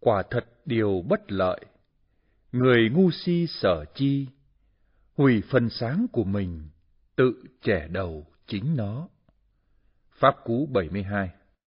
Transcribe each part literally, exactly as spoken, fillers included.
quả thật điều bất lợi. Người ngu si sở chi, hủy phần sáng của mình, tự chẻ đầu chính nó. Pháp Cú bảy mươi hai.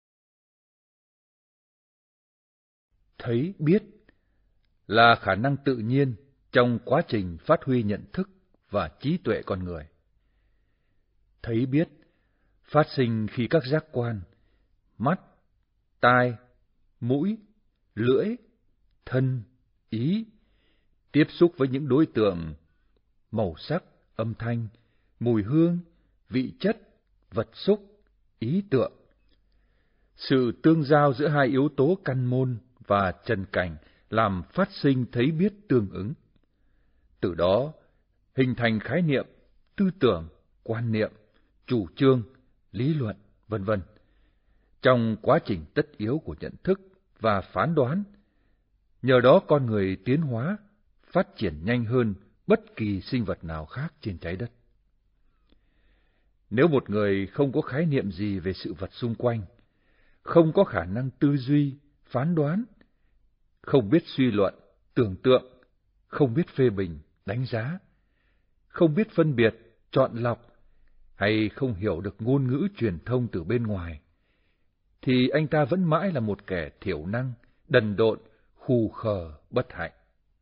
Thấy biết là khả năng tự nhiên trong quá trình phát huy nhận thức và trí tuệ con người. Thấy biết phát sinh khi các giác quan, mắt, tai, mũi, lưỡi, thân, ý, tiếp xúc với những đối tượng màu sắc, âm thanh, mùi hương, vị chất, vật xúc, ý tượng. Sự tương giao giữa hai yếu tố căn môn và trần cảnh làm phát sinh thấy biết tương ứng. Từ đó, hình thành khái niệm, tư tưởng, quan niệm, chủ trương, lý luận, vân vân. Trong quá trình tất yếu của nhận thức và phán đoán, nhờ đó con người tiến hóa, phát triển nhanh hơn bất kỳ sinh vật nào khác trên trái đất. Nếu một người không có khái niệm gì về sự vật xung quanh, không có khả năng tư duy, phán đoán, không biết suy luận, tưởng tượng, không biết phê bình, đánh giá, không biết phân biệt, chọn lọc, hay không hiểu được ngôn ngữ truyền thông từ bên ngoài, thì anh ta vẫn mãi là một kẻ thiểu năng, đần độn, khù khờ, bất hạnh.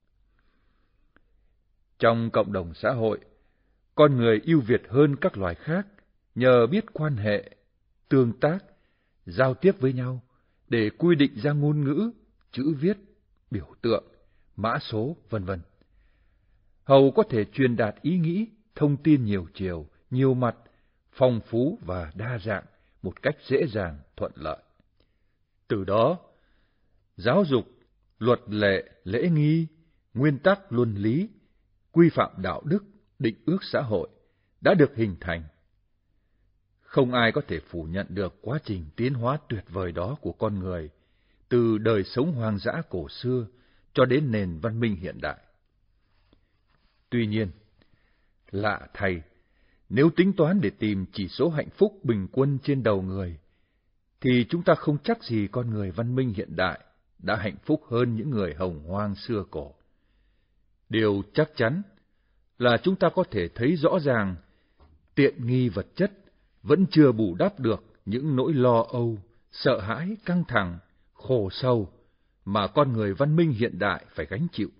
Trong cộng đồng xã hội, con người ưu việt hơn các loài khác nhờ biết quan hệ, tương tác, giao tiếp với nhau để quy định ra ngôn ngữ, chữ viết, biểu tượng, mã số, vân vân. Hầu có thể truyền đạt ý nghĩ, thông tin nhiều chiều, nhiều mặt, phong phú và đa dạng một cách dễ dàng, thuận lợi. Từ đó, giáo dục, luật lệ, lễ nghi, nguyên tắc luân lý, quy phạm đạo đức, định ước xã hội đã được hình thành. Không ai có thể phủ nhận được quá trình tiến hóa tuyệt vời đó của con người, từ đời sống hoang dã cổ xưa cho đến nền văn minh hiện đại. Tuy nhiên, lạ thay, nếu tính toán để tìm chỉ số hạnh phúc bình quân trên đầu người, thì chúng ta không chắc gì con người văn minh hiện đại đã hạnh phúc hơn những người hồng hoang xưa cổ. Điều chắc chắn là chúng ta có thể thấy rõ ràng tiện nghi vật chất vẫn chưa bù đắp được những nỗi lo âu, sợ hãi, căng thẳng, khổ sầu mà con người văn minh hiện đại phải gánh chịu.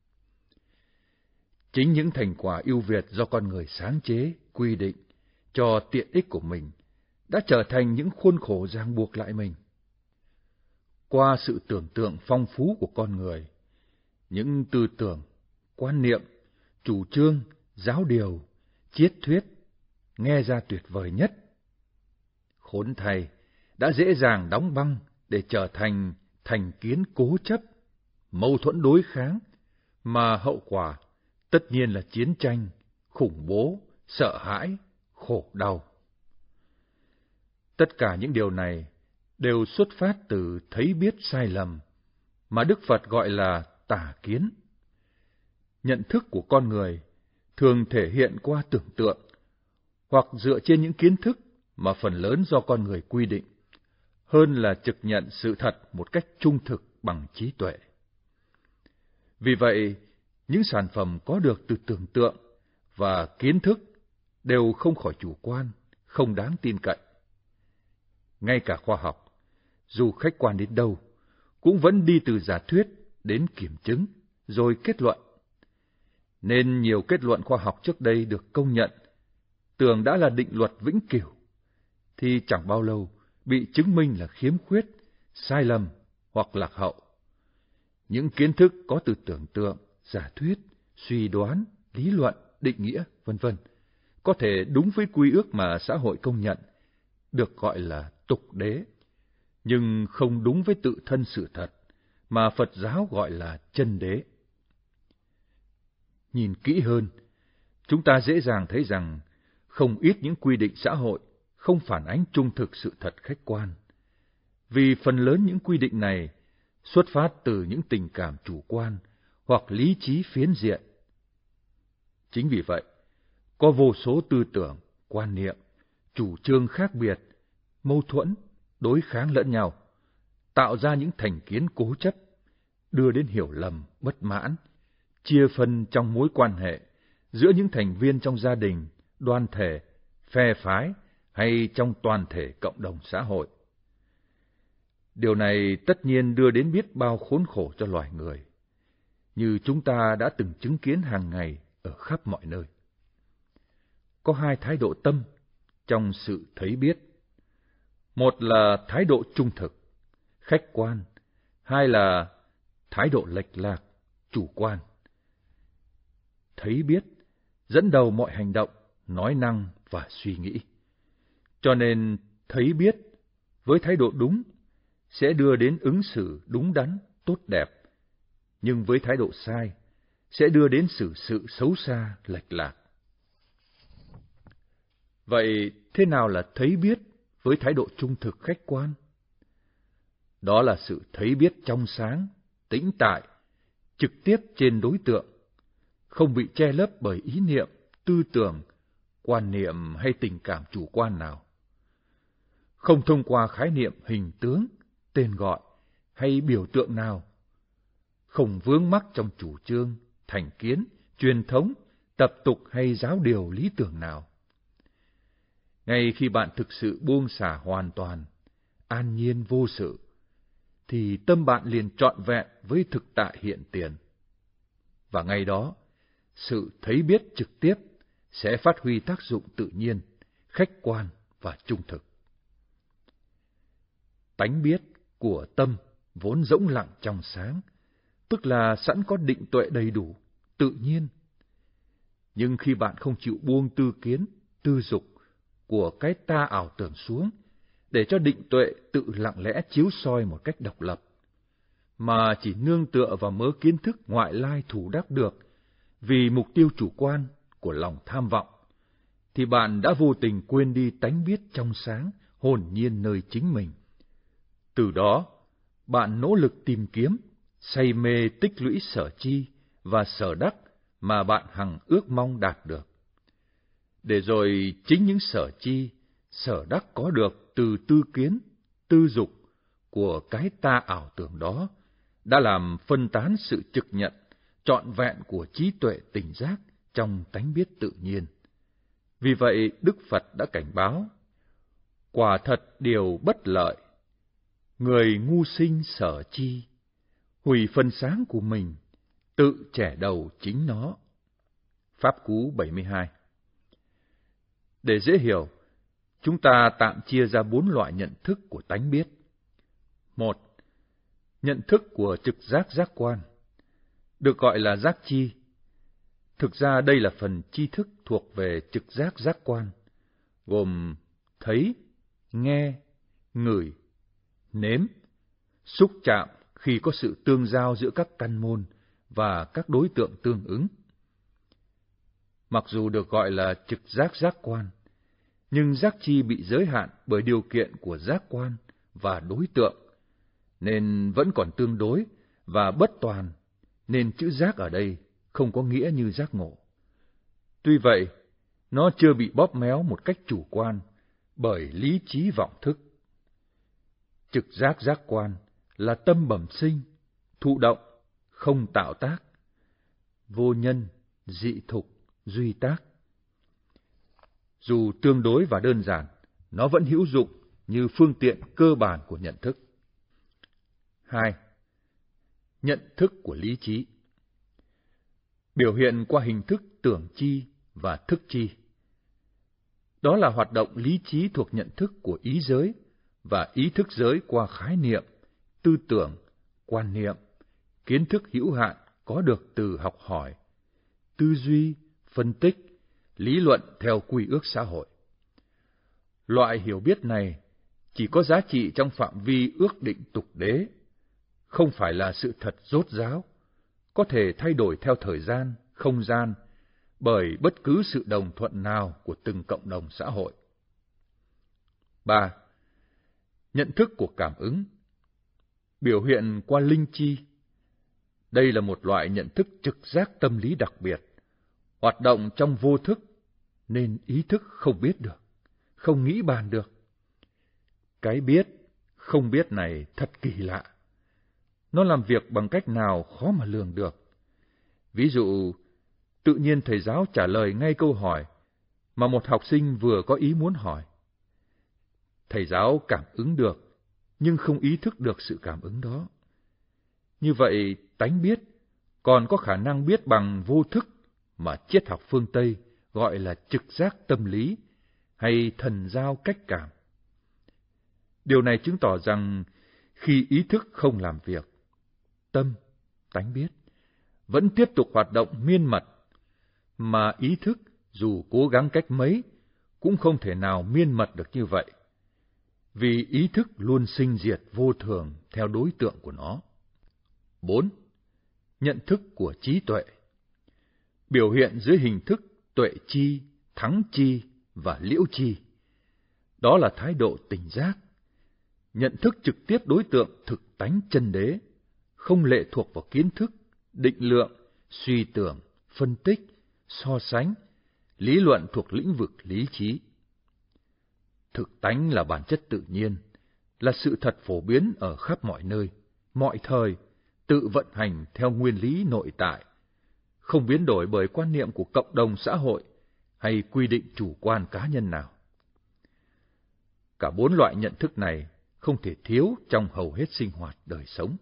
Chính những thành quả ưu việt do con người sáng chế, quy định cho tiện ích của mình đã trở thành những khuôn khổ ràng buộc lại mình. Qua sự tưởng tượng phong phú của con người, những tư tưởng, quan niệm, chủ trương, giáo điều, triết thuyết nghe ra tuyệt vời nhất, khốn thay đã dễ dàng đóng băng để trở thành thành kiến cố chấp, mâu thuẫn đối kháng, mà hậu quả tất nhiên là chiến tranh, khủng bố, sợ hãi, khổ đau. Tất cả những điều này đều xuất phát từ thấy biết sai lầm, mà Đức Phật gọi là tà kiến. Nhận thức của con người thường thể hiện qua tưởng tượng, hoặc dựa trên những kiến thức mà phần lớn do con người quy định, hơn là trực nhận sự thật một cách trung thực bằng trí tuệ. Vì vậy, những sản phẩm có được từ tưởng tượng và kiến thức đều không khỏi chủ quan, không đáng tin cậy. Ngay cả khoa học, dù khách quan đến đâu, cũng vẫn đi từ giả thuyết đến kiểm chứng, rồi kết luận. Nên nhiều kết luận khoa học trước đây được công nhận, tưởng đã là định luật vĩnh cửu, thì chẳng bao lâu bị chứng minh là khiếm khuyết, sai lầm hoặc lạc hậu. Những kiến thức có từ tưởng tượng, giả thuyết, suy đoán, lý luận, định nghĩa, vân vân có thể đúng với quy ước mà xã hội công nhận, được gọi là tục đế, nhưng không đúng với tự thân sự thật mà Phật giáo gọi là chân đế. Nhìn kỹ hơn, chúng ta dễ dàng thấy rằng không ít những quy định xã hội không phản ánh trung thực sự thật khách quan, vì phần lớn những quy định này xuất phát từ những tình cảm chủ quan hoặc lý trí phiến diện. Chính vì vậy, có vô số tư tưởng, quan niệm, chủ trương khác biệt, mâu thuẫn, đối kháng lẫn nhau, tạo ra những thành kiến cố chấp, đưa đến hiểu lầm, bất mãn, chia phân trong mối quan hệ giữa những thành viên trong gia đình, đoàn thể, phe phái hay trong toàn thể cộng đồng xã hội. Điều này tất nhiên đưa đến biết bao khốn khổ cho loài người, như chúng ta đã từng chứng kiến hàng ngày ở khắp mọi nơi. Có hai thái độ tâm trong sự thấy biết. Một là thái độ trung thực, khách quan, hai là thái độ lệch lạc, chủ quan. Thấy biết dẫn đầu mọi hành động, nói năng và suy nghĩ. Cho nên thấy biết với thái độ đúng sẽ đưa đến ứng xử đúng đắn, tốt đẹp, nhưng với thái độ sai sẽ đưa đến xử sự xấu xa, lệch lạc. Vậy thế nào là thấy biết với thái độ trung thực khách quan? Đó là sự thấy biết trong sáng, tĩnh tại, trực tiếp trên đối tượng, không bị che lấp bởi ý niệm, tư tưởng, quan niệm hay tình cảm chủ quan nào. Không thông qua khái niệm hình tướng, tên gọi hay biểu tượng nào. Không vướng mắc trong chủ trương, thành kiến, truyền thống, tập tục hay giáo điều lý tưởng nào. Ngay khi bạn thực sự buông xả hoàn toàn, an nhiên vô sự, thì tâm bạn liền trọn vẹn với thực tại hiện tiền. Và ngay đó, sự thấy biết trực tiếp sẽ phát huy tác dụng tự nhiên, khách quan và trung thực. Tánh biết của tâm vốn rỗng lặng trong sáng, tức là sẵn có định tuệ đầy đủ, tự nhiên. Nhưng khi bạn không chịu buông tư kiến, tư dục của cái ta ảo tưởng xuống, để cho định tuệ tự lặng lẽ chiếu soi một cách độc lập, mà chỉ nương tựa vào mớ kiến thức ngoại lai thủ đắc được vì mục tiêu chủ quan của lòng tham vọng, thì bạn đã vô tình quên đi tánh biết trong sáng, hồn nhiên nơi chính mình. Từ đó, bạn nỗ lực tìm kiếm, say mê tích lũy sở chi và sở đắc mà bạn hằng ước mong đạt được. Để rồi chính những sở chi, sở đắc có được từ tư kiến, tư dục của cái ta ảo tưởng đó đã làm phân tán sự trực nhận trọn vẹn của trí tuệ tỉnh giác trong tánh biết tự nhiên. Vì vậy, Đức Phật đã cảnh báo, quả thật điều bất lợi, người ngu sinh sở chi, hủy phần sáng của mình, tự chẻ đầu chính nó. Pháp Cú bảy mươi hai. Để dễ hiểu, chúng ta tạm chia ra bốn loại nhận thức của tánh biết. Một, nhận thức của trực giác giác quan, được gọi là giác chi. Thực ra đây là phần tri thức thuộc về trực giác giác quan, gồm thấy, nghe, ngửi, nếm, xúc chạm khi có sự tương giao giữa các căn môn và các đối tượng tương ứng. Mặc dù được gọi là trực giác giác quan, nhưng giác chi bị giới hạn bởi điều kiện của giác quan và đối tượng, nên vẫn còn tương đối và bất toàn, nên chữ giác ở đây không có nghĩa như giác ngộ. Tuy vậy, nó chưa bị bóp méo một cách chủ quan bởi lý trí vọng thức. Trực giác giác quan là tâm bẩm sinh, thụ động, không tạo tác, vô nhân, dị thục, duy tác. Dù tương đối và đơn giản, nó vẫn hữu dụng như phương tiện cơ bản của nhận thức. Hai, nhận thức của lý trí, biểu hiện qua hình thức tưởng chi và thức chi. Đó là hoạt động lý trí thuộc nhận thức của ý giới và ý thức giới qua khái niệm, tư tưởng, quan niệm, kiến thức hữu hạn có được từ học hỏi, tư duy, phân tích, lý luận theo quy ước xã hội. Loại hiểu biết này chỉ có giá trị trong phạm vi ước định tục đế, không phải là sự thật rốt ráo, có thể thay đổi theo thời gian, không gian, bởi bất cứ sự đồng thuận nào của từng cộng đồng xã hội. Ba, nhận thức của cảm ứng, biểu hiện qua linh chi. Đây là một loại nhận thức trực giác tâm lý đặc biệt, hoạt động trong vô thức, nên ý thức không biết được, không nghĩ bàn được. Cái biết, không biết này thật kỳ lạ. nó làm việc bằng cách nào khó mà lường được. Ví dụ, tự nhiên thầy giáo trả lời ngay câu hỏi mà một học sinh vừa có ý muốn hỏi. Thầy giáo cảm ứng được, nhưng không ý thức được sự cảm ứng đó. Như vậy, tánh biết còn có khả năng biết bằng vô thức mà triết học phương Tây gọi là trực giác tâm lý hay thần giao cách cảm. Điều này chứng tỏ rằng khi ý thức không làm việc, tâm, tánh biết, vẫn tiếp tục hoạt động miên mật, mà ý thức dù cố gắng cách mấy cũng không thể nào miên mật được như vậy, vì ý thức luôn sinh diệt vô thường theo đối tượng của nó. bốn. Nhận thức của trí tuệ. Biểu hiện dưới hình thức tuệ chi, thắng chi và liễu chi. Đó là thái độ tỉnh giác, nhận thức trực tiếp đối tượng thực tánh chân đế, không lệ thuộc vào kiến thức, định lượng, suy tưởng, phân tích, so sánh, lý luận thuộc lĩnh vực lý trí. Thực tánh là bản chất tự nhiên, là sự thật phổ biến ở khắp mọi nơi, mọi thời, tự vận hành theo nguyên lý nội tại, không biến đổi bởi quan niệm của cộng đồng xã hội hay quy định chủ quan cá nhân nào. Cả bốn loại nhận thức này không thể thiếu trong hầu hết sinh hoạt đời sống.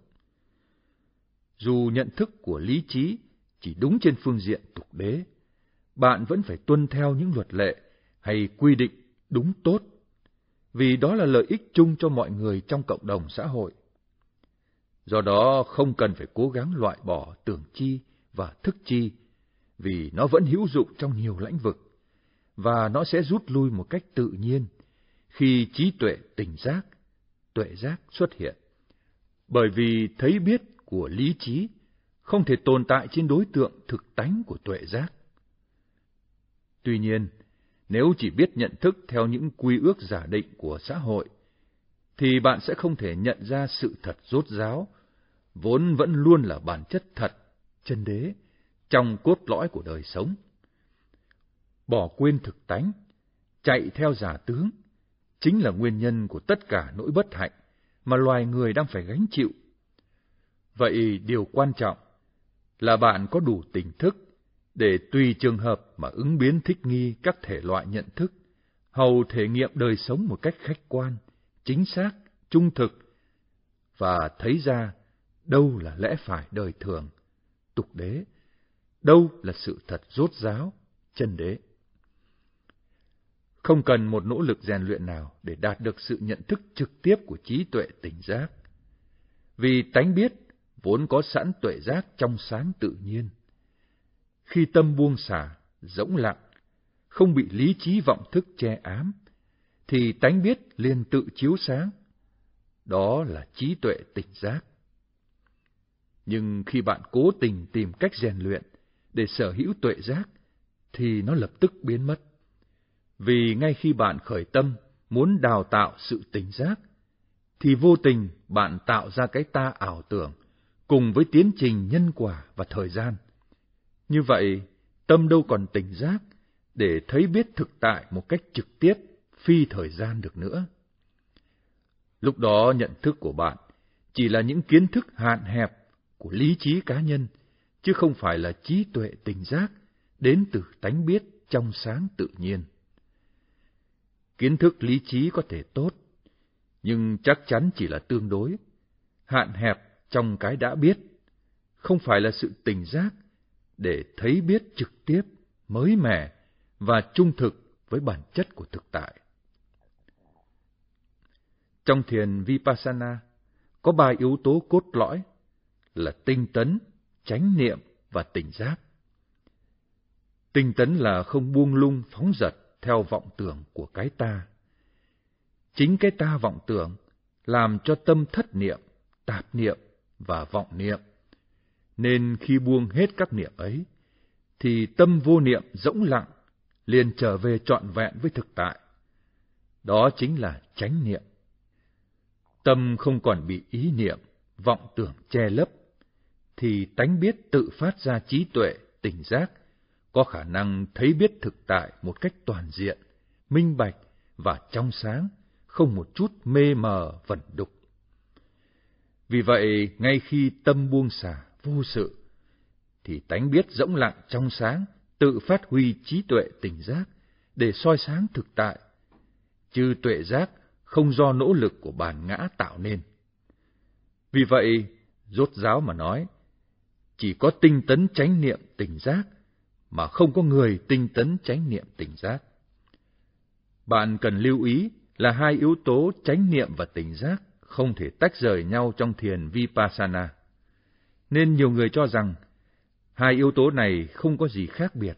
Dù nhận thức của lý trí chỉ đúng trên phương diện tục đế, bạn vẫn phải tuân theo những luật lệ hay quy định đúng tốt, vì đó là lợi ích chung cho mọi người trong cộng đồng xã hội. Do đó không cần phải cố gắng loại bỏ tưởng chi và thức chi, vì nó vẫn hữu dụng trong nhiều lĩnh vực, và nó sẽ rút lui một cách tự nhiên khi trí tuệ tỉnh giác, tuệ giác xuất hiện. Bởi vì thấy biết của lý trí không thể tồn tại trên đối tượng thực tánh của tuệ giác. Tuy nhiên, nếu chỉ biết nhận thức theo những quy ước giả định của xã hội, thì bạn sẽ không thể nhận ra sự thật rốt ráo, vốn vẫn luôn là bản chất thật, chân đế, trong cốt lõi của đời sống. Bỏ quên thực tánh, chạy theo giả tướng, chính là nguyên nhân của tất cả nỗi bất hạnh mà loài người đang phải gánh chịu. Vậy điều quan trọng là bạn có đủ tỉnh thức để tùy trường hợp mà ứng biến thích nghi các thể loại nhận thức, hầu thể nghiệm đời sống một cách khách quan, chính xác, trung thực, và thấy ra đâu là lẽ phải đời thường, tục đế, đâu là sự thật rốt ráo, chân đế. Không cần một nỗ lực rèn luyện nào để đạt được sự nhận thức trực tiếp của trí tuệ tỉnh giác, vì tánh biết vốn có sẵn tuệ giác trong sáng tự nhiên. Khi tâm buông xả, rỗng lặng, không bị lý trí vọng thức che ám, thì tánh biết liền tự chiếu sáng. Đó là trí tuệ tỉnh giác. Nhưng khi bạn cố tình tìm cách rèn luyện để sở hữu tuệ giác, thì nó lập tức biến mất. Vì ngay khi bạn khởi tâm muốn đào tạo sự tỉnh giác, thì vô tình bạn tạo ra cái ta ảo tưởng cùng với tiến trình nhân quả và thời gian. Như vậy, tâm đâu còn tỉnh giác để thấy biết thực tại một cách trực tiếp, phi thời gian được nữa. Lúc đó nhận thức của bạn chỉ là những kiến thức hạn hẹp của lý trí cá nhân, chứ không phải là trí tuệ tỉnh giác đến từ tánh biết trong sáng tự nhiên. Kiến thức lý trí có thể tốt, nhưng chắc chắn chỉ là tương đối, hạn hẹp trong cái đã biết, không phải là sự tỉnh giác để thấy biết trực tiếp, mới mẻ và trung thực với bản chất của thực tại. Trong thiền Vipassana, có ba yếu tố cốt lõi là tinh tấn, chánh niệm và tỉnh giác. Tinh tấn là không buông lung phóng dật theo vọng tưởng của cái ta. Chính cái ta vọng tưởng làm cho tâm thất niệm, tạp niệm và vọng niệm. Nên khi buông hết các niệm ấy, thì tâm vô niệm rỗng lặng, liền trở về trọn vẹn với thực tại. Đó chính là chánh niệm. Tâm không còn bị ý niệm, vọng tưởng che lấp, thì tánh biết tự phát ra trí tuệ, tỉnh giác, có khả năng thấy biết thực tại một cách toàn diện, minh bạch và trong sáng, không một chút mê mờ vẩn đục. Vì vậy, ngay khi tâm buông xả vô sự, thì tánh biết rỗng lặng trong sáng, tự phát huy trí tuệ tỉnh giác để soi sáng thực tại, chứ tuệ giác không do nỗ lực của bản ngã tạo nên. Vì vậy, rốt ráo mà nói, chỉ có tinh tấn chánh niệm tỉnh giác, mà không có người tinh tấn chánh niệm tỉnh giác. Bạn cần lưu ý là hai yếu tố chánh niệm và tỉnh giác không thể tách rời nhau trong thiền Vipassana. Nên nhiều người cho rằng hai yếu tố này không có gì khác biệt.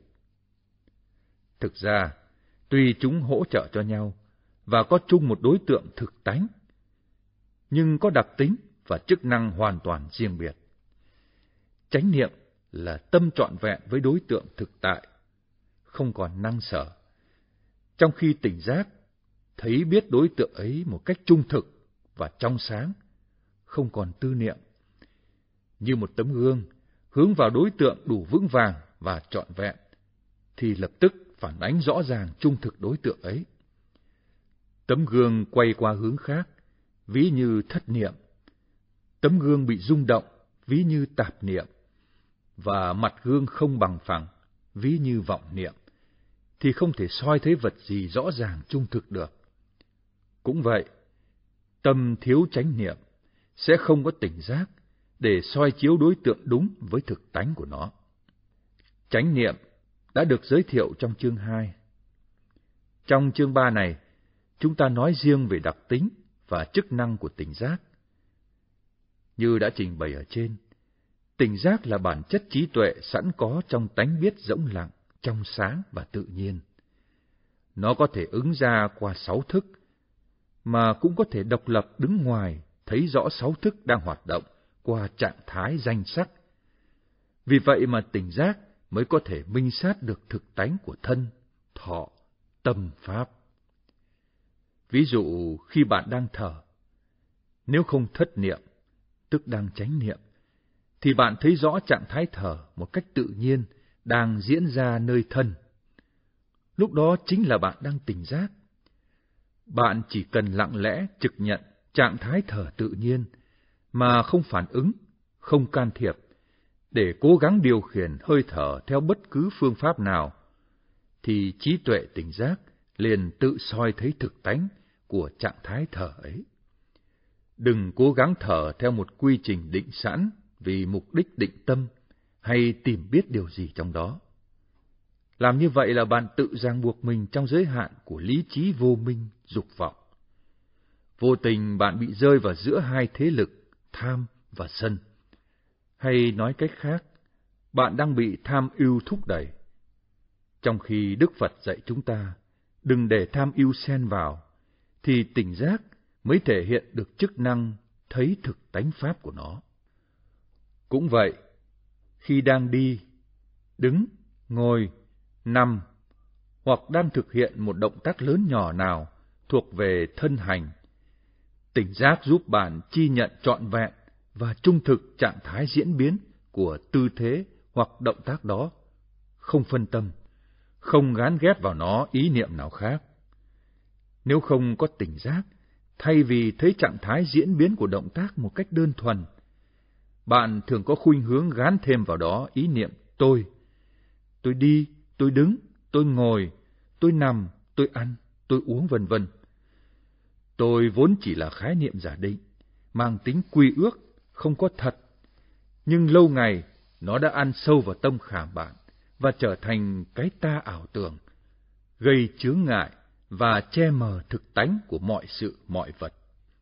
Thực ra, tuy chúng hỗ trợ cho nhau và có chung một đối tượng thực tánh, nhưng có đặc tính và chức năng hoàn toàn riêng biệt. Chánh niệm là tâm trọn vẹn với đối tượng thực tại, không còn năng sở, trong khi tỉnh giác thấy biết đối tượng ấy một cách trung thực và trong sáng, không còn tư niệm. Như một tấm gương hướng vào đối tượng đủ vững vàng và trọn vẹn, thì lập tức phản ánh rõ ràng trung thực đối tượng ấy. Tấm gương quay qua hướng khác, ví như thất niệm. Tấm gương bị rung động, ví như tạp niệm. Và mặt gương không bằng phẳng, ví như vọng niệm, thì không thể soi thấy vật gì rõ ràng trung thực được. Cũng vậy, tâm thiếu chánh niệm sẽ không có tỉnh giác để soi chiếu đối tượng đúng với thực tánh của nó. Chánh niệm đã được giới thiệu trong chương hai. Trong chương ba này, chúng ta nói riêng về đặc tính và chức năng của tỉnh giác. Như đã trình bày ở trên, tỉnh giác là bản chất trí tuệ sẵn có trong tánh biết rỗng lặng, trong sáng và tự nhiên. Nó có thể ứng ra qua sáu thức, mà cũng có thể độc lập đứng ngoài, thấy rõ sáu thức đang hoạt động qua trạng thái danh sắc. Vì vậy mà tỉnh giác mới có thể minh sát được thực tánh của thân, thọ, tâm, pháp. Ví dụ khi bạn đang thở, nếu không thất niệm, tức đang chánh niệm, thì bạn thấy rõ trạng thái thở một cách tự nhiên đang diễn ra nơi thân. Lúc đó chính là bạn đang tỉnh giác. Bạn chỉ cần lặng lẽ trực nhận trạng thái thở tự nhiên, mà không phản ứng, không can thiệp, để cố gắng điều khiển hơi thở theo bất cứ phương pháp nào, thì trí tuệ tỉnh giác liền tự soi thấy thực tánh của trạng thái thở ấy. Đừng cố gắng thở theo một quy trình định sẵn vì mục đích định tâm hay tìm biết điều gì trong đó. Làm như vậy là bạn tự ràng buộc mình trong giới hạn của lý trí vô minh, dục vọng. Vô tình bạn bị rơi vào giữa hai thế lực, tham và sân. Hay nói cách khác, bạn đang bị tham ưu thúc đẩy. Trong khi Đức Phật dạy chúng ta, đừng để tham ưu xen vào, thì tỉnh giác mới thể hiện được chức năng thấy thực tánh pháp của nó. Cũng vậy, khi đang đi, đứng, ngồi, nằm, hoặc đang thực hiện một động tác lớn nhỏ nào thuộc về thân hành, tỉnh giác giúp bạn chi nhận trọn vẹn và trung thực trạng thái diễn biến của tư thế hoặc động tác đó, không phân tâm, không gán ghép vào nó ý niệm nào khác. Nếu không có tỉnh giác, thay vì thấy trạng thái diễn biến của động tác một cách đơn thuần, bạn thường có khuynh hướng gán thêm vào đó ý niệm tôi. Tôi đi, tôi đứng, tôi ngồi, tôi nằm, tôi ăn, tôi uống vân vân. Tôi vốn chỉ là khái niệm giả định, mang tính quy ước, không có thật. Nhưng lâu ngày, nó đã ăn sâu vào tâm khảm bạn và trở thành cái ta ảo tưởng, gây chướng ngại và che mờ thực tánh của mọi sự, mọi vật.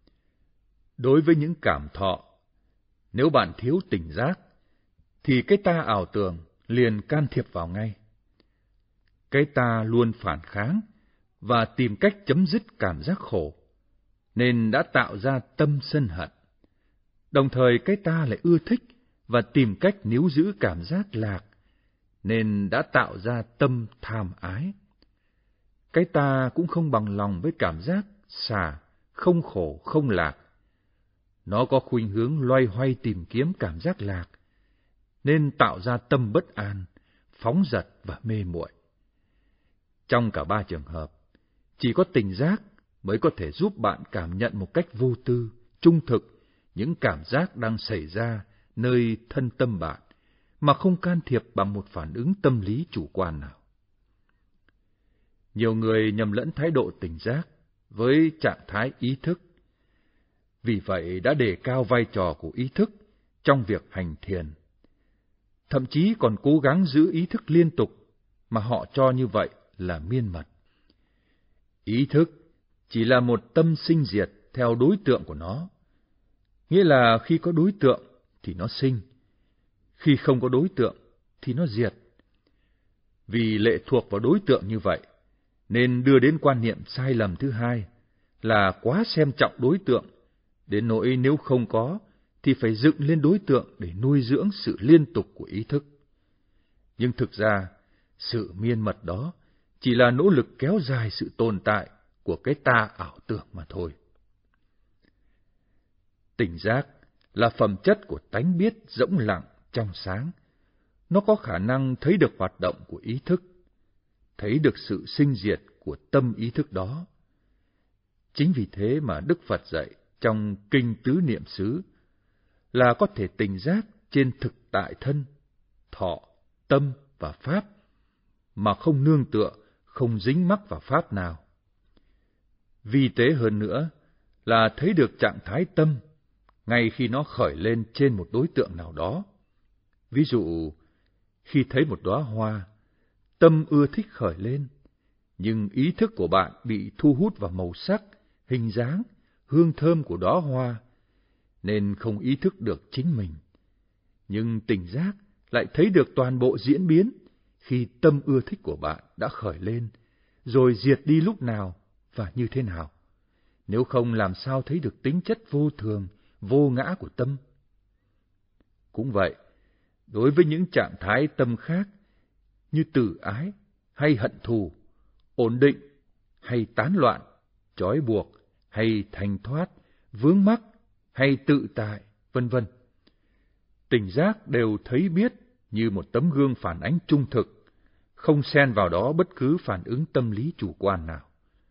Đối với những cảm thọ, nếu bạn thiếu tỉnh giác, thì cái ta ảo tưởng liền can thiệp vào ngay. Cái ta luôn phản kháng và tìm cách chấm dứt cảm giác khổ, nên đã tạo ra tâm sân hận. Đồng thời cái ta lại ưa thích và tìm cách níu giữ cảm giác lạc, nên đã tạo ra tâm tham ái. Cái ta cũng không bằng lòng với cảm giác xả, không khổ, không lạc. Nó có khuynh hướng loay hoay tìm kiếm cảm giác lạc, nên tạo ra tâm bất an, phóng dật và mê muội. Trong cả ba trường hợp, chỉ có tỉnh giác mới có thể giúp bạn cảm nhận một cách vô tư, trung thực những cảm giác đang xảy ra nơi thân tâm bạn, mà không can thiệp bằng một phản ứng tâm lý chủ quan nào. Nhiều người nhầm lẫn thái độ tỉnh giác với trạng thái ý thức. Vì vậy đã đề cao vai trò của ý thức trong việc hành thiền. Thậm chí còn cố gắng giữ ý thức liên tục, mà họ cho như vậy là miên mật. Ý thức chỉ là một tâm sinh diệt theo đối tượng của nó. Nghĩa là khi có đối tượng thì nó sinh, khi không có đối tượng thì nó diệt. Vì lệ thuộc vào đối tượng như vậy, nên đưa đến quan niệm sai lầm thứ hai là quá xem trọng đối tượng, đến nỗi nếu không có thì phải dựng lên đối tượng để nuôi dưỡng sự liên tục của ý thức. Nhưng thực ra, sự miên mật đó chỉ là nỗ lực kéo dài sự tồn tại của cái ta ảo tưởng mà thôi. Tỉnh giác là phẩm chất của tánh biết rỗng lặng, trong sáng. Nó có khả năng thấy được hoạt động của ý thức, thấy được sự sinh diệt của tâm ý thức đó. Chính vì thế mà Đức Phật dạy trong Kinh Tứ Niệm xứ là có thể tỉnh giác trên thực tại thân, thọ, tâm và pháp, mà không nương tựa, không dính mắc vào pháp nào. Vi tế hơn nữa là thấy được trạng thái tâm ngay khi nó khởi lên trên một đối tượng nào đó. Ví dụ, khi thấy một đóa hoa, tâm ưa thích khởi lên, nhưng ý thức của bạn bị thu hút vào màu sắc, hình dáng, hương thơm của đóa hoa, nên không ý thức được chính mình. Nhưng tỉnh giác lại thấy được toàn bộ diễn biến khi tâm ưa thích của bạn đã khởi lên, rồi diệt đi lúc nào và như thế nào. Nếu không làm sao thấy được tính chất vô thường, vô ngã của tâm. Cũng vậy, đối với những trạng thái tâm khác như từ ái hay hận thù, ổn định hay tán loạn, trói buộc hay thành thoát, vướng mắc hay tự tại, vân vân, tỉnh giác đều thấy biết như một tấm gương phản ánh trung thực, không xen vào đó bất cứ phản ứng tâm lý chủ quan nào.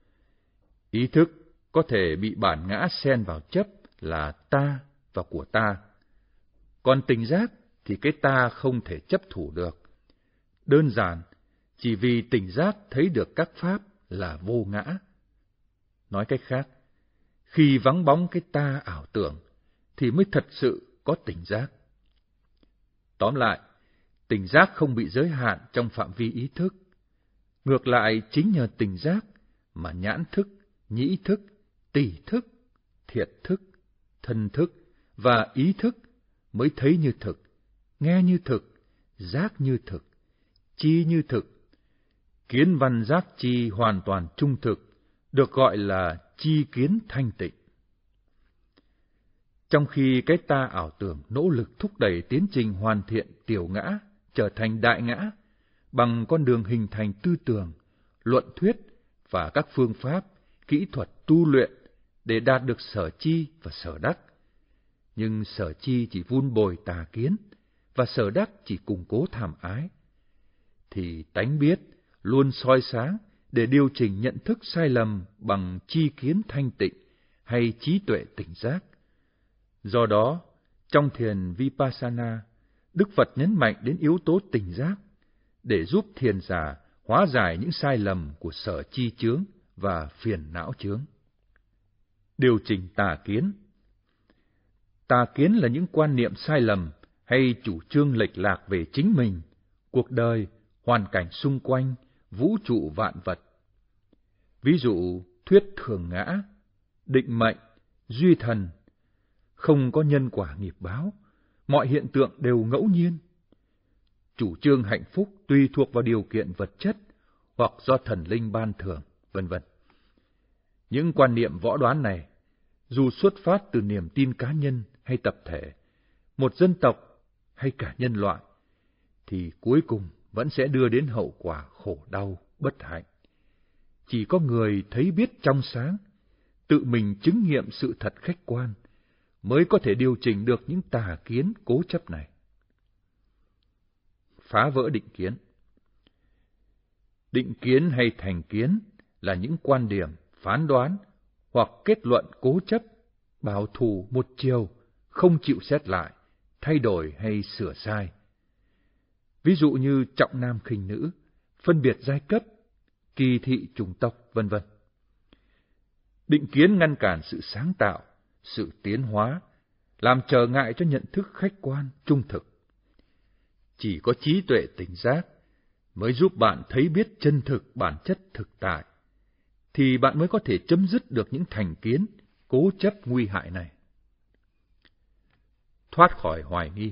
Ý thức có thể bị bản ngã xen vào chấp là ta và của ta, còn tỉnh giác thì cái ta không thể chấp thủ được. Đơn giản, chỉ vì tỉnh giác thấy được các pháp là vô ngã. Nói cách khác, khi vắng bóng cái ta ảo tưởng, thì mới thật sự có tỉnh giác. Tóm lại, tỉnh giác không bị giới hạn trong phạm vi ý thức. Ngược lại, chính nhờ tỉnh giác mà nhãn thức, nhĩ thức, tỷ thức, thiệt thức, thân thức và ý thức mới thấy như thực, nghe như thực, giác như thực, chi như thực. Kiến văn giác chi hoàn toàn trung thực, được gọi là chi kiến thanh tịnh. Trong khi cái ta ảo tưởng nỗ lực thúc đẩy tiến trình hoàn thiện tiểu ngã trở thành đại ngã bằng con đường hình thành tư tưởng, luận thuyết và các phương pháp, kỹ thuật tu luyện để đạt được sở chi và sở đắc. Nhưng sở chi chỉ vun bồi tà kiến và sở đắc chỉ củng cố tham ái. Thì tánh biết luôn soi sáng để điều chỉnh nhận thức sai lầm bằng chi kiến thanh tịnh hay trí tuệ tỉnh giác. Do đó, trong thiền Vipassana, Đức Phật nhấn mạnh đến yếu tố tỉnh giác để giúp thiền giả hóa giải những sai lầm của sở chi chướng và phiền não chướng. Điều chỉnh tà kiến. Tà kiến là những quan niệm sai lầm hay chủ trương lệch lạc về chính mình, cuộc đời, hoàn cảnh xung quanh, vũ trụ vạn vật. Ví dụ, thuyết thường ngã, định mệnh, duy thần, không có nhân quả nghiệp báo, mọi hiện tượng đều ngẫu nhiên. Chủ trương hạnh phúc tùy thuộc vào điều kiện vật chất hoặc do thần linh ban thưởng, vân vân. Những quan niệm võ đoán này, dù xuất phát từ niềm tin cá nhân hay tập thể, một dân tộc hay cả nhân loại, thì cuối cùng vẫn sẽ đưa đến hậu quả khổ đau, bất hạnh. Chỉ có người thấy biết trong sáng, tự mình chứng nghiệm sự thật khách quan, mới có thể điều chỉnh được những tà kiến cố chấp này. Phá vỡ định kiến. Định kiến hay thành kiến là những quan điểm, phán đoán hoặc kết luận cố chấp, bảo thủ một chiều không chịu xét lại, thay đổi hay sửa sai. Ví dụ như trọng nam khinh nữ, phân biệt giai cấp, kỳ thị chủng tộc, vân vân. Định kiến ngăn cản sự sáng tạo, sự tiến hóa, làm trở ngại cho nhận thức khách quan, trung thực. Chỉ có trí tuệ tỉnh giác mới giúp bạn thấy biết chân thực bản chất thực tại, thì bạn mới có thể chấm dứt được những thành kiến, cố chấp nguy hại này. Thoát khỏi hoài nghi.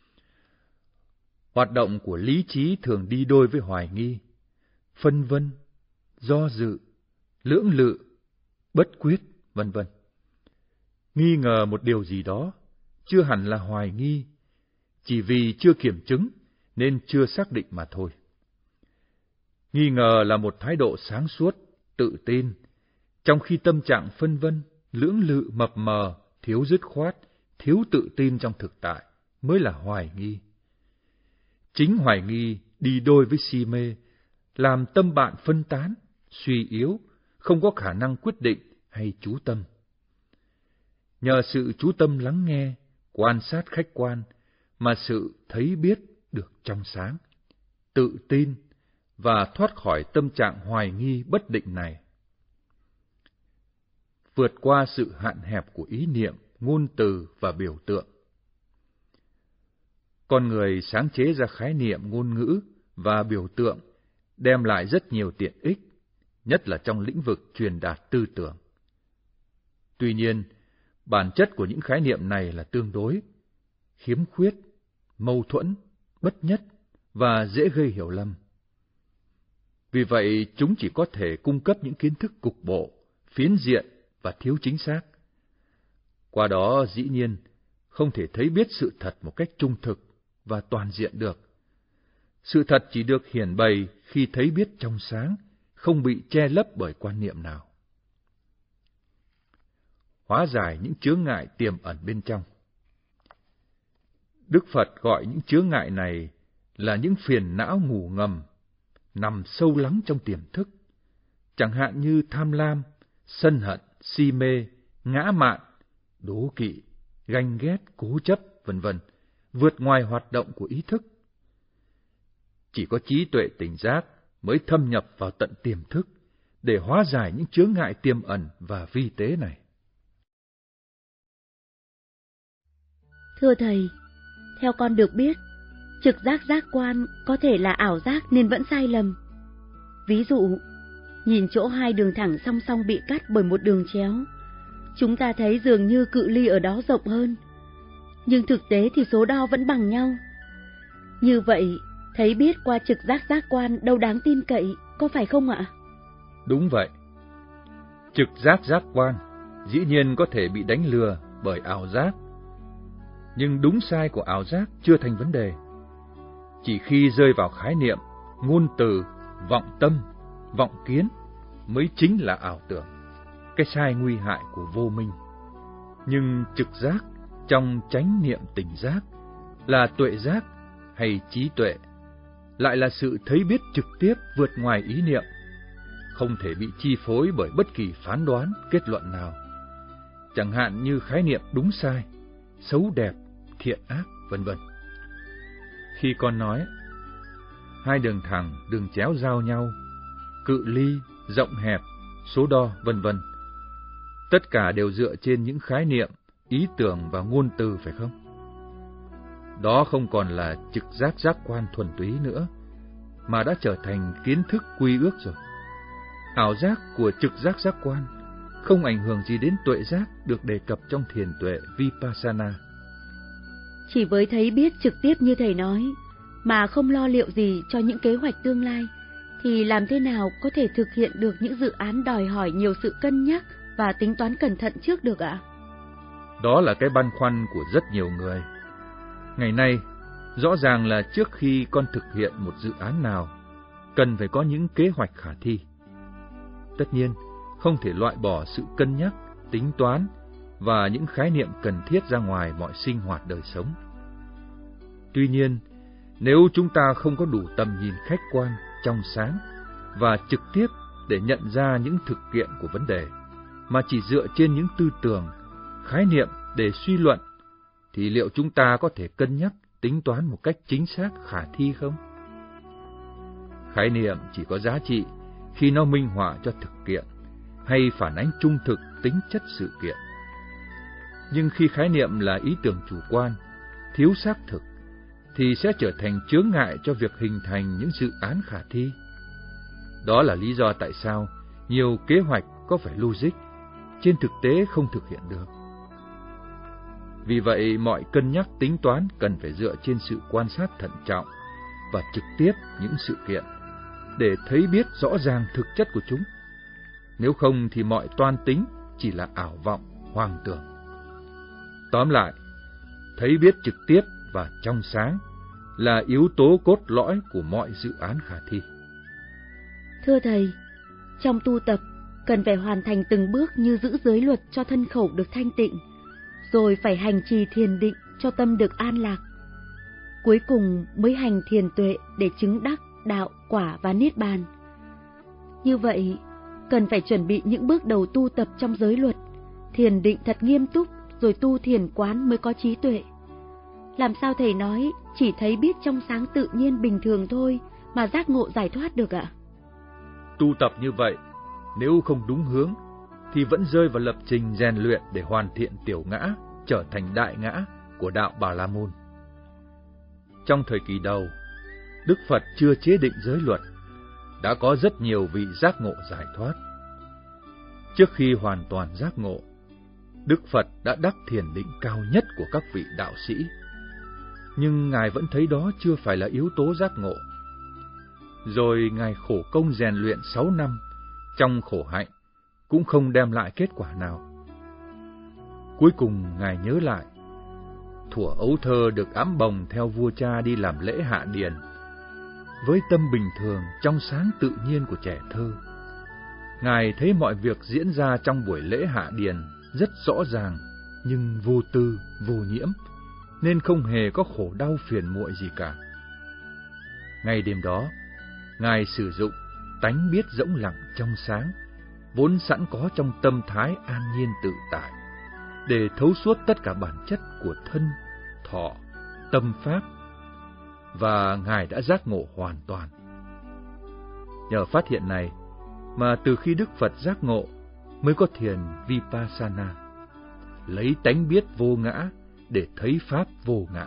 Hoạt động của lý trí thường đi đôi với hoài nghi, phân vân, do dự, lưỡng lự, bất quyết, vân vân. Nghi ngờ một điều gì đó chưa hẳn là hoài nghi, chỉ vì chưa kiểm chứng nên chưa xác định mà thôi. Nghi ngờ là một thái độ sáng suốt, tự tin, trong khi tâm trạng phân vân, lưỡng lự, mập mờ, thiếu dứt khoát, thiếu tự tin trong thực tại mới là hoài nghi. Chính hoài nghi đi đôi với si mê, làm tâm bạn phân tán, suy yếu, không có khả năng quyết định hay chú tâm. Nhờ sự chú tâm lắng nghe, quan sát khách quan, mà sự thấy biết được trong sáng, tự tin và thoát khỏi tâm trạng hoài nghi bất định này. Vượt qua sự hạn hẹp của ý niệm, ngôn từ và biểu tượng. Con người sáng chế ra khái niệm, ngôn ngữ và biểu tượng đem lại rất nhiều tiện ích, nhất là trong lĩnh vực truyền đạt tư tưởng. Tuy nhiên, bản chất của những khái niệm này là tương đối, khiếm khuyết, mâu thuẫn, bất nhất và dễ gây hiểu lầm. Vì vậy, chúng chỉ có thể cung cấp những kiến thức cục bộ, phiến diện và thiếu chính xác. Qua đó, dĩ nhiên, không thể thấy biết sự thật một cách trung thực và toàn diện được. Sự thật chỉ được hiển bày khi thấy biết trong sáng, không bị che lấp bởi quan niệm nào. Hóa giải những chướng ngại tiềm ẩn bên trong. Đức Phật gọi những chướng ngại này là những phiền não ngủ ngầm, nằm sâu lắng trong tiềm thức, chẳng hạn như tham lam, sân hận, si mê, ngã mạn, đố kỵ, ganh ghét, cố chấp, vân vân, vượt ngoài hoạt động của ý thức. Chỉ có trí tuệ tỉnh giác mới thâm nhập vào tận tiềm thức để hóa giải những chướng ngại tiềm ẩn và vi tế này. Thưa Thầy, theo con được biết, trực giác giác quan có thể là ảo giác nên vẫn sai lầm. Ví dụ, nhìn chỗ hai đường thẳng song song bị cắt bởi một đường chéo, chúng ta thấy dường như cự ly ở đó rộng hơn, nhưng thực tế thì số đo vẫn bằng nhau. Như vậy, thấy biết qua trực giác giác quan đâu đáng tin cậy, có phải không ạ? Đúng vậy. Trực giác giác quan dĩ nhiên có thể bị đánh lừa bởi ảo giác, nhưng đúng sai của ảo giác chưa thành vấn đề. Chỉ khi rơi vào khái niệm, ngôn từ, vọng tâm, vọng kiến mới chính là ảo tưởng, cái sai nguy hại của vô minh. Nhưng trực giác trong chánh niệm tỉnh giác là tuệ giác hay trí tuệ, lại là sự thấy biết trực tiếp vượt ngoài ý niệm, không thể bị chi phối bởi bất kỳ phán đoán, kết luận nào. Chẳng hạn như khái niệm đúng sai, xấu đẹp, thiện ác, vân vân. Khi con nói hai đường thẳng, đường chéo giao nhau, cự ly, rộng hẹp, số đo, vân vân, tất cả đều dựa trên những khái niệm, ý tưởng và ngôn từ, phải không? Đó không còn là trực giác giác quan thuần túy nữa, mà đã trở thành kiến thức quy ước rồi. Ảo giác của trực giác giác quan không ảnh hưởng gì đến tuệ giác được đề cập trong thiền tuệ Vipassana. Chỉ với thấy biết trực tiếp như Thầy nói, mà không lo liệu gì cho những kế hoạch tương lai, thì làm thế nào có thể thực hiện được những dự án đòi hỏi nhiều sự cân nhắc và tính toán cẩn thận trước được ạ? Đó là cái băn khoăn của rất nhiều người. Ngày nay, rõ ràng là trước khi con thực hiện một dự án nào, cần phải có những kế hoạch khả thi. Tất nhiên, không thể loại bỏ sự cân nhắc, tính toán và những khái niệm cần thiết ra ngoài mọi sinh hoạt đời sống. Tuy nhiên, nếu chúng ta không có đủ tầm nhìn khách quan, trong sáng và trực tiếp để nhận ra những thực kiện của vấn đề, mà chỉ dựa trên những tư tưởng, khái niệm để suy luận, thì liệu chúng ta có thể cân nhắc, tính toán một cách chính xác khả thi không? Khái niệm chỉ có giá trị khi nó minh họa cho thực kiện, hay phản ánh trung thực tính chất sự kiện. Nhưng khi khái niệm là ý tưởng chủ quan, thiếu xác thực, thì sẽ trở thành chướng ngại cho việc hình thành những dự án khả thi. Đó là lý do tại sao nhiều kế hoạch có vẻ logic, trên thực tế không thực hiện được. Vì vậy, mọi cân nhắc tính toán cần phải dựa trên sự quan sát thận trọng và trực tiếp những sự kiện, để thấy biết rõ ràng thực chất của chúng. Nếu không thì mọi toan tính chỉ là ảo vọng, hoang tưởng. Tóm lại, thấy biết trực tiếp và trong sáng là yếu tố cốt lõi của mọi dự án khả thi. Thưa Thầy, trong tu tập cần phải hoàn thành từng bước như giữ giới luật cho thân khẩu được thanh tịnh, rồi phải hành trì thiền định cho tâm được an lạc. Cuối cùng mới hành thiền tuệ để chứng đắc, đạo, quả và niết bàn. Như vậy, cần phải chuẩn bị những bước đầu tu tập trong giới luật, thiền định thật nghiêm túc, rồi tu thiền quán mới có trí tuệ. Làm sao Thầy nói chỉ thấy biết trong sáng tự nhiên bình thường thôi mà giác ngộ giải thoát được ạ? Tu tập như vậy, nếu không đúng hướng, thì vẫn rơi vào lập trình rèn luyện để hoàn thiện tiểu ngã, trở thành đại ngã của đạo Bà La Môn. Trong thời kỳ đầu, Đức Phật chưa chế định giới luật, đã có rất nhiều vị giác ngộ giải thoát. Trước khi hoàn toàn giác ngộ, Đức Phật đã đắc thiền định cao nhất của các vị đạo sĩ, nhưng Ngài vẫn thấy đó chưa phải là yếu tố giác ngộ. Rồi Ngài khổ công rèn luyện sáu năm trong khổ hạnh, cũng không đem lại kết quả nào. Cuối cùng Ngài nhớ lại, thuở ấu thơ được ẵm bồng theo vua cha đi làm lễ hạ điền, với tâm bình thường trong sáng tự nhiên của trẻ thơ. Ngài thấy mọi việc diễn ra trong buổi lễ hạ điền rất rõ ràng, nhưng vô tư, vô nhiễm, nên không hề có khổ đau phiền muội gì cả. Ngày đêm đó, Ngài sử dụng tánh biết rỗng lặng trong sáng, vốn sẵn có trong tâm thái an nhiên tự tại, để thấu suốt tất cả bản chất của thân, thọ, tâm pháp, và Ngài đã giác ngộ hoàn toàn. Nhờ phát hiện này mà từ khi Đức Phật giác ngộ mới có thiền Vipassana, lấy tánh biết vô ngã để thấy pháp vô ngã.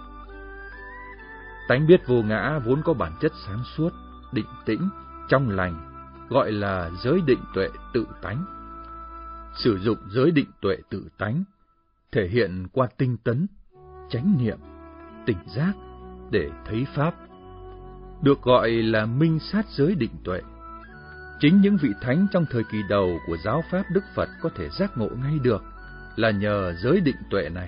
Tánh biết vô ngã vốn có bản chất sáng suốt, định tĩnh, trong lành, gọi là giới định tuệ tự tánh. Sử dụng giới định tuệ tự tánh thể hiện qua tinh tấn, chánh niệm, tỉnh giác để thấy pháp, được gọi là minh sát giới định tuệ. Chính những vị thánh trong thời kỳ đầu của giáo pháp Đức Phật có thể giác ngộ ngay được là nhờ giới định tuệ này.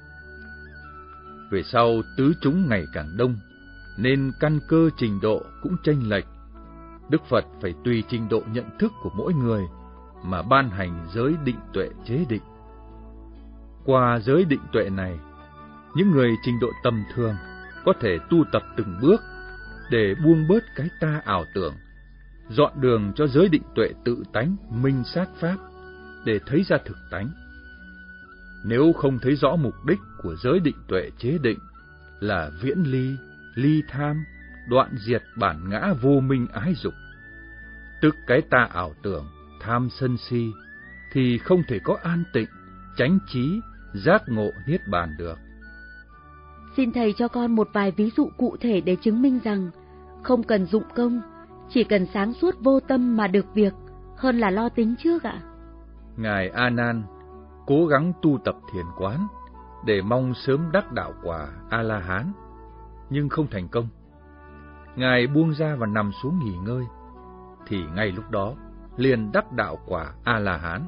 Về sau tứ chúng ngày càng đông, nên căn cơ trình độ cũng chênh lệch. Đức Phật phải tùy trình độ nhận thức của mỗi người mà ban hành giới định tuệ chế định. Qua giới định tuệ này, những người trình độ tầm thường có thể tu tập từng bước để buông bớt cái ta ảo tưởng, dọn đường cho giới định tuệ tự tánh minh sát pháp để thấy ra thực tánh. Nếu không thấy rõ mục đích của giới định tuệ chế định là viễn ly, ly tham, đoạn diệt bản ngã vô minh ái dục, tức cái ta ảo tưởng, tham sân si, thì không thể có an tịnh, chánh trí, giác ngộ niết bàn được. Xin Thầy cho con một vài ví dụ cụ thể để chứng minh rằng không cần dụng công, chỉ cần sáng suốt vô tâm mà được việc, hơn là lo tính trước ạ. Ngài A Nan cố gắng tu tập thiền quán để mong sớm đắc đạo quả A-la-hán, nhưng không thành công. Ngài buông ra và nằm xuống nghỉ ngơi, thì ngay lúc đó liền đắc đạo quả A-la-hán.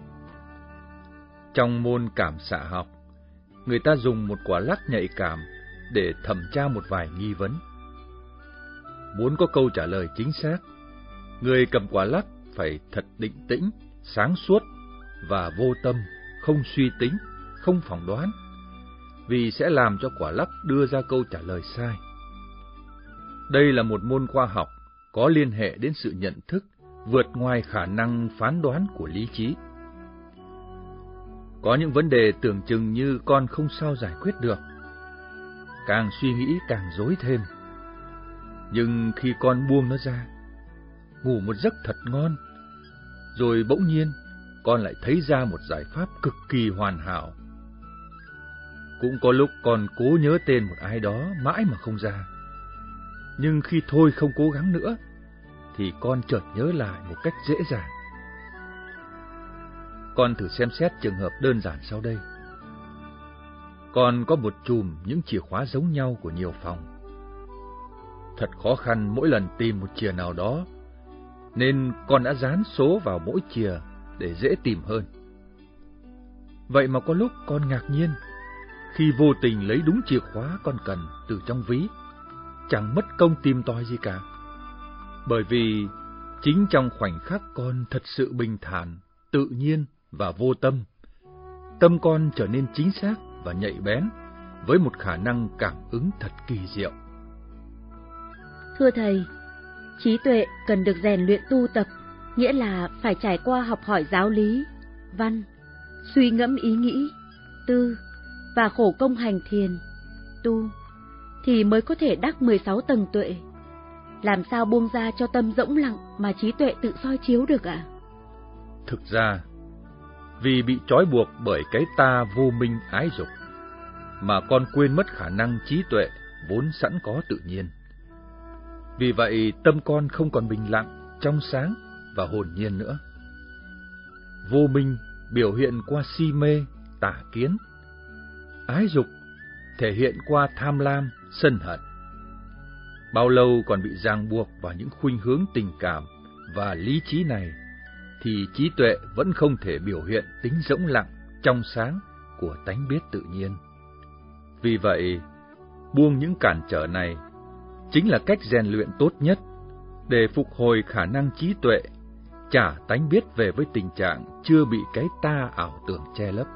Trong môn cảm xạ học, người ta dùng một quả lắc nhạy cảm để thẩm tra một vài nghi vấn. Muốn có câu trả lời chính xác, người cầm quả lắc phải thật định tĩnh, sáng suốt và vô tâm, không suy tính, không phỏng đoán, vì sẽ làm cho quả lắc đưa ra câu trả lời sai. Đây là một môn khoa học có liên hệ đến sự nhận thức vượt ngoài khả năng phán đoán của lý trí. Có những vấn đề tưởng chừng như con không sao giải quyết được, càng suy nghĩ càng rối thêm. Nhưng khi con buông nó ra, ngủ một giấc thật ngon, rồi bỗng nhiên con lại thấy ra một giải pháp cực kỳ hoàn hảo. Cũng có lúc con cố nhớ tên một ai đó mãi mà không ra, nhưng khi thôi không cố gắng nữa, thì con chợt nhớ lại một cách dễ dàng. Con thử xem xét trường hợp đơn giản sau đây. Con có một chùm những chìa khóa giống nhau của nhiều phòng. Thật khó khăn mỗi lần tìm một chìa nào đó, nên con đã dán số vào mỗi chìa để dễ tìm hơn. Vậy mà có lúc con ngạc nhiên khi vô tình lấy đúng chìa khóa con cần từ trong ví, chẳng mất công tìm tòi gì cả. Bởi vì chính trong khoảnh khắc con thật sự bình thản, tự nhiên và vô tâm, tâm con trở nên chính xác và nhạy bén với một khả năng cảm ứng thật kỳ diệu. Thưa Thầy, trí tuệ cần được rèn luyện tu tập, nghĩa là phải trải qua học hỏi giáo lý, văn, suy ngẫm ý nghĩ, tư và khổ công hành thiền, tu, thì mới có thể đắc mười sáu tầng tuệ. Làm sao buông ra cho tâm rỗng lặng mà trí tuệ tự soi chiếu được ạ? À? Thực ra, vì bị trói buộc bởi cái ta vô minh ái dục, mà con quên mất khả năng trí tuệ vốn sẵn có tự nhiên. Vì vậy, tâm con không còn bình lặng, trong sáng và hồn nhiên nữa. Vô minh biểu hiện qua si mê, tà kiến. Ái dục thể hiện qua tham lam, sân hận. Bao lâu còn bị ràng buộc vào những khuynh hướng tình cảm và lý trí này, thì trí tuệ vẫn không thể biểu hiện tính rỗng lặng, trong sáng của tánh biết tự nhiên. Vì vậy, buông những cản trở này chính là cách rèn luyện tốt nhất để phục hồi khả năng trí tuệ, trả tánh biết về với tình trạng chưa bị cái ta ảo tưởng che lấp.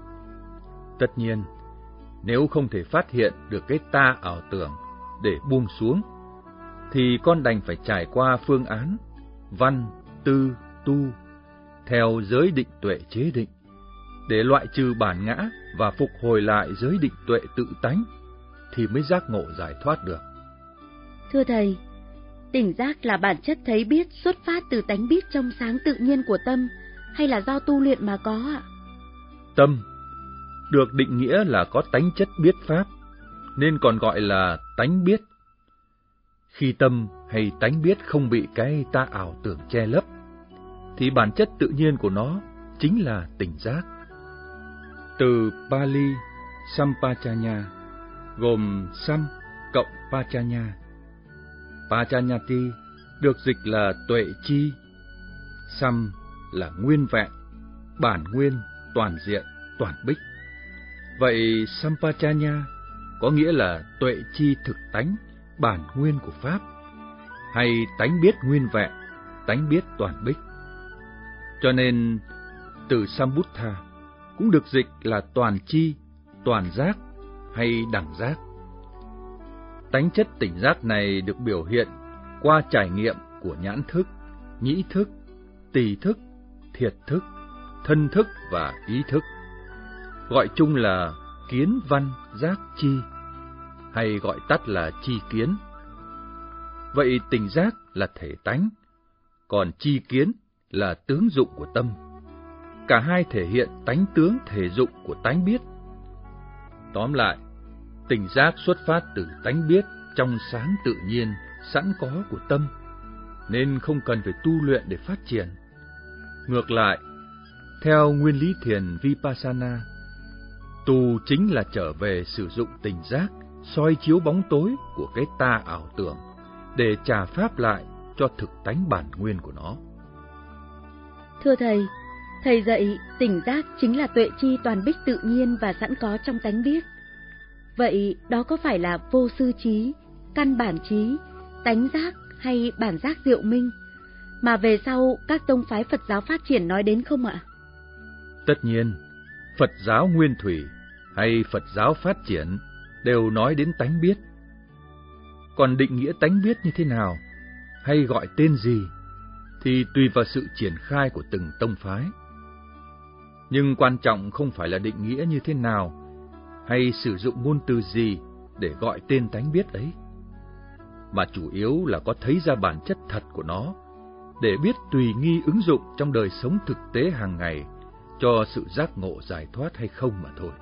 Tất nhiên, nếu không thể phát hiện được cái ta ảo tưởng để buông xuống, thì con đành phải trải qua phương án văn, tư, tu theo giới định tuệ chế định, để loại trừ bản ngã và phục hồi lại giới định tuệ tự tánh, thì mới giác ngộ giải thoát được. Thưa Thầy, tỉnh giác là bản chất thấy biết xuất phát từ tánh biết trong sáng tự nhiên của tâm, hay là do tu luyện mà có ạ? Tâm được định nghĩa là có tánh chất biết pháp, nên còn gọi là tánh biết. Khi tâm hay tánh biết không bị cái ta ảo tưởng che lấp, thì bản chất tự nhiên của nó chính là tỉnh giác. Từ Pali Sampajanya gồm Sam cộng Pachanya. Pachanyati được dịch là tuệ chi, Sam là nguyên vẹn, bản nguyên, toàn diện, toàn bích. Vậy Sampachanya có nghĩa là tuệ chi thực tánh, bản nguyên của Pháp, hay tánh biết nguyên vẹn, tánh biết toàn bích. Cho nên từ Sambuddha cũng được dịch là toàn chi, toàn giác hay đẳng giác. Tánh chất tỉnh giác này được biểu hiện qua trải nghiệm của nhãn thức, nhĩ thức, tỳ thức, thiệt thức, thân thức và ý thức. Gọi chung là kiến văn giác chi, hay gọi tắt là chi kiến. Vậy tỉnh giác là thể tánh, còn chi kiến là tướng dụng của tâm. Cả hai thể hiện tánh tướng thể dụng của tánh biết. Tóm lại, tỉnh giác xuất phát từ tánh biết trong sáng tự nhiên sẵn có của tâm, nên không cần phải tu luyện để phát triển. Ngược lại, theo nguyên lý thiền Vipassana, tu chính là trở về sử dụng tỉnh giác soi chiếu bóng tối của cái ta ảo tưởng để trả pháp lại cho thực tánh bản nguyên của nó. Thưa Thầy, Thầy dạy tỉnh giác chính là tuệ chi toàn bích tự nhiên và sẵn có trong tánh biết. Vậy đó có phải là vô sư trí, căn bản trí, tánh giác hay bản giác diệu minh mà về sau các tông phái Phật giáo phát triển nói đến không ạ? Tất nhiên, Phật giáo nguyên thủy hay Phật giáo phát triển đều nói đến tánh biết. Còn định nghĩa tánh biết như thế nào, hay gọi tên gì, thì tùy vào sự triển khai của từng tông phái. Nhưng quan trọng không phải là định nghĩa như thế nào, hay sử dụng ngôn từ gì để gọi tên tánh biết ấy, mà chủ yếu là có thấy ra bản chất thật của nó, để biết tùy nghi ứng dụng trong đời sống thực tế hàng ngày cho sự giác ngộ giải thoát hay không mà thôi.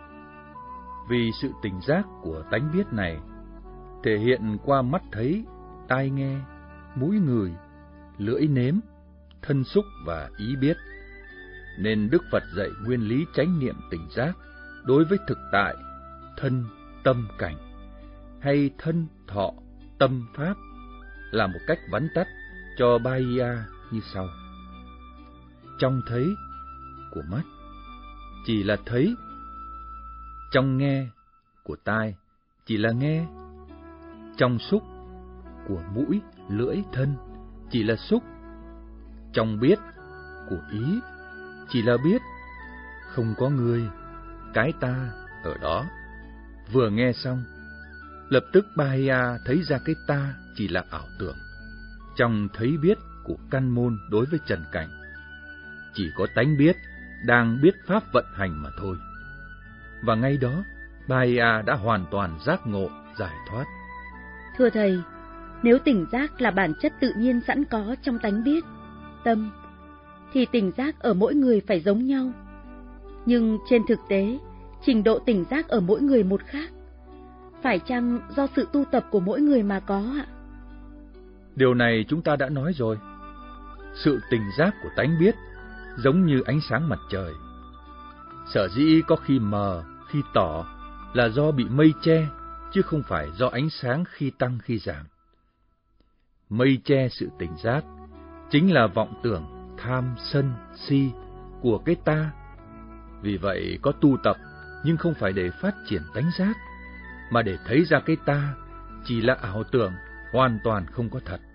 Vì sự tỉnh giác của tánh biết này thể hiện qua mắt thấy, tai nghe, mũi ngửi, lưỡi nếm, thân xúc và ý biết, nên Đức Phật dạy nguyên lý chánh niệm tỉnh giác đối với thực tại, thân, tâm, cảnh, hay thân, thọ, tâm, pháp, là một cách vắn tắt cho Bāya như sau. Trong thấy của mắt chỉ là thấy, trong nghe của tai chỉ là nghe, trong xúc của mũi, lưỡi, thân chỉ là xúc, trong biết của ý chỉ là biết, không có người, cái ta ở đó. Vừa nghe xong, lập tức Bāya thấy ra cái ta chỉ là ảo tưởng. Trong thấy biết của căn môn đối với trần cảnh, chỉ có tánh biết đang biết pháp vận hành mà thôi. Và ngay đó, Bāya đã hoàn toàn giác ngộ, giải thoát. Thưa Thầy, nếu tỉnh giác là bản chất tự nhiên sẵn có trong tánh biết, tâm, thì tỉnh giác ở mỗi người phải giống nhau. Nhưng trên thực tế, trình độ tỉnh giác ở mỗi người một khác. Phải chăng do sự tu tập của mỗi người mà có ạ? Điều này chúng ta đã nói rồi. Sự tỉnh giác của tánh biết giống như ánh sáng mặt trời. Sở dĩ có khi mờ, khi tỏ là do bị mây che, chứ không phải do ánh sáng khi tăng khi giảm. Mây che sự tỉnh giác chính là vọng tưởng, tham, sân, si của cái ta. Vì vậy có tu tập, nhưng không phải để phát triển tánh giác, mà để thấy ra cái ta chỉ là ảo tưởng, hoàn toàn không có thật.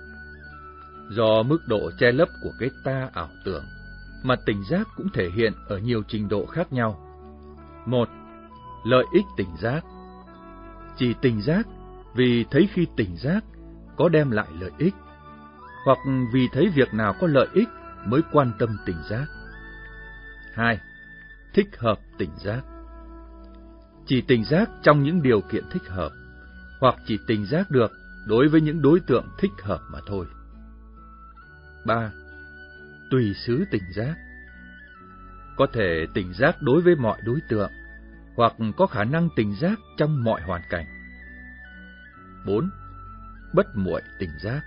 Do mức độ che lấp của cái ta ảo tưởng, mà tỉnh giác cũng thể hiện ở nhiều trình độ khác nhau. Một, lợi ích tỉnh giác. Chỉ tỉnh giác vì thấy khi tỉnh giác có đem lại lợi ích, hoặc vì thấy việc nào có lợi ích mới quan tâm tỉnh giác. Hai, thích hợp tỉnh giác. Chỉ tỉnh giác trong những điều kiện thích hợp, hoặc chỉ tỉnh giác được đối với những đối tượng thích hợp mà thôi. Ba, tùy xứ tỉnh giác. Có thể tỉnh giác đối với mọi đối tượng, hoặc có khả năng tỉnh giác trong mọi hoàn cảnh. Bốn, bất muội tỉnh giác.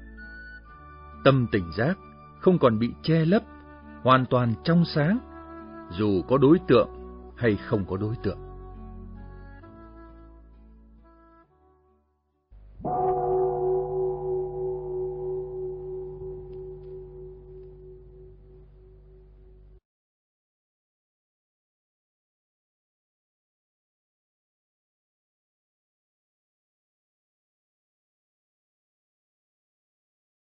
Tâm tỉnh giác không còn bị che lấp, hoàn toàn trong sáng, dù có đối tượng hay không có đối tượng.